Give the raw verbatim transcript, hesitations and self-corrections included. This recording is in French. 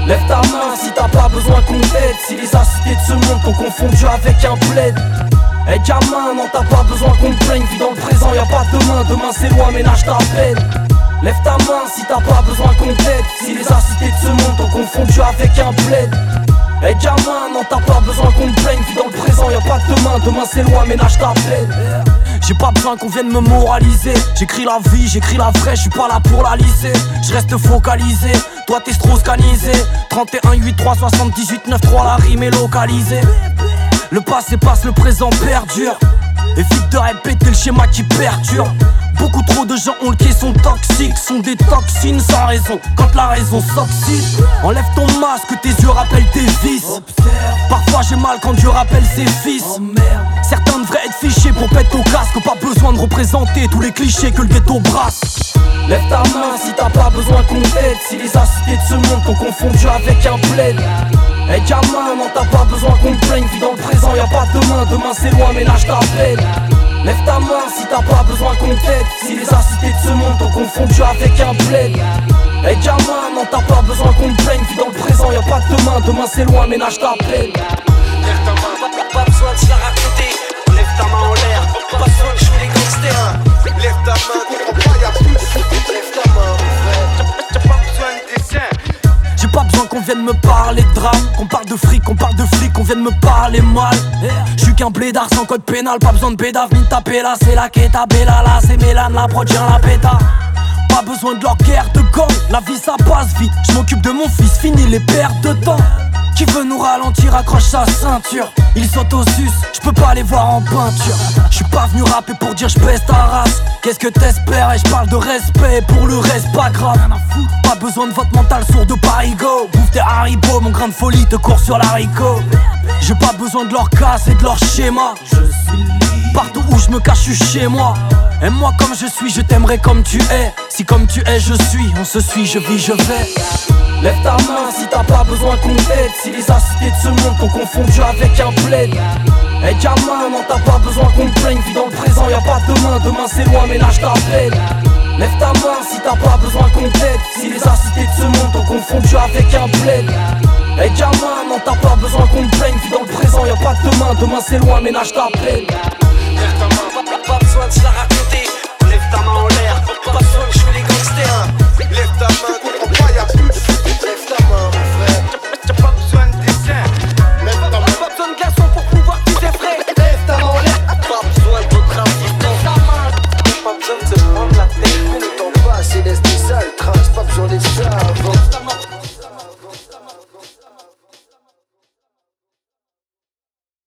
Lève ta main si t'as pas besoin qu'on t'aide. Si les acidités de ce monde t'ont confondu avec un plaid. Eh gamin, non t'as pas besoin qu'on te plaigne. Vis dans le présent, y'a pas de demain. Demain c'est loin, ménage ta peine. Lève ta main si t'as pas besoin qu'on t'aide. Si les acidités de ce monde t'ont confondu avec un plaid. Eh gamin, non t'as pas besoin qu'on te plaigne. Vis dans le présent, y'a pas de demain. Demain c'est loin, ménage ta peine. J'ai pas besoin qu'on vienne me moraliser. J'écris la vie, j'écris la vraie, j'suis pas là pour la lisser. J'reste focalisé, toi t'es stroscanisé. Trente et un, huit, trois, soixante-dix-huit, neuf, trois, la rime est localisée. Le passé passe, le présent perdure. Évite de répéter le schéma qui perturbe. Beaucoup trop de gens ont le quai, sont toxiques, sont des toxines sans raison. Quand la raison s'oxyde, enlève ton masque, tes yeux rappellent tes vices. Parfois j'ai mal quand Dieu rappelle ses fils. Certains devraient être fichés pour pète au casque. Pas besoin de représenter tous les clichés que le ghetto brasse. Lève ta main si t'as pas besoin qu'on t'aide. Si les acidités de ce monde t'ont confondu avec un plaid. Eh gamin, non t'as pas besoin qu'on te plaigne. Vis dans le présent, y'a pas de demain. Demain c'est loin, ménage ta peine. Lève ta main si t'as pas besoin qu'on t'aide. Si les acidités de ce monde t'ont confondu avec un plaid. Eh gamin, non t'as pas besoin qu'on te plaigne. Vis dans le présent, y'a pas de demain. Demain c'est loin, ménage ta peine. Lève ta main, pas besoin de se la raconter. Lève ta main en l'air, pas besoin de jouer les gangsters. Lève ta main, comprends pas, y'a plus de soucis. Lève ta main, t'as pas besoin de dessin. J'ai pas besoin qu'on vienne me parler de drame. Qu'on parle de fric, qu'on parle de flic, qu'on vienne me parler mal. J'suis qu'un blédard sans code pénal. Pas besoin de pédave ni de taper là. C'est la queta, bella là, c'est Mélan, la prod, la péta. Pas besoin de leur guerre de gang. La vie ça passe vite. J'm'occupe de mon fils, fini les pertes de temps. Qui veut nous ralentir, accroche sa ceinture. Ils sautent au sus, j'peux pas les voir en peinture. J'suis pas venu rapper pour dire j'baisse ta race. Qu'est-ce que t'espères? Et j'parle de respect, pour le reste pas grave. Pas besoin de votre mental sourd de parigo. Bouffe tes haribots, mon grain de folie te court sur l'haricot. J'ai pas besoin de leur casse et de leur schéma. Je suis partout où je me cache, je suis chez moi. Aime-moi comme je suis, je t'aimerai comme tu es. Si comme tu es, je suis, on se suit, je vis, je vais. Lève ta main si t'as pas besoin qu'on t'aide. Si les acidités de ce monde t'ont confondu avec un plaid. Eh gamin, non t'as pas besoin qu'on te plaigne. Vis dans le présent, y'a pas de demain. Demain c'est loin, ménage ta peine. Lève ta main si t'as pas besoin qu'on t'aide. Si les acidités de ce monde t'ont confondu avec un plaid. Eh gamin, non t'as pas besoin qu'on te plaigne. Vis dans le présent, y'a pas de demain. Demain c'est loin, ménage ta peine. Lève ta main, pas besoin de se la raconter.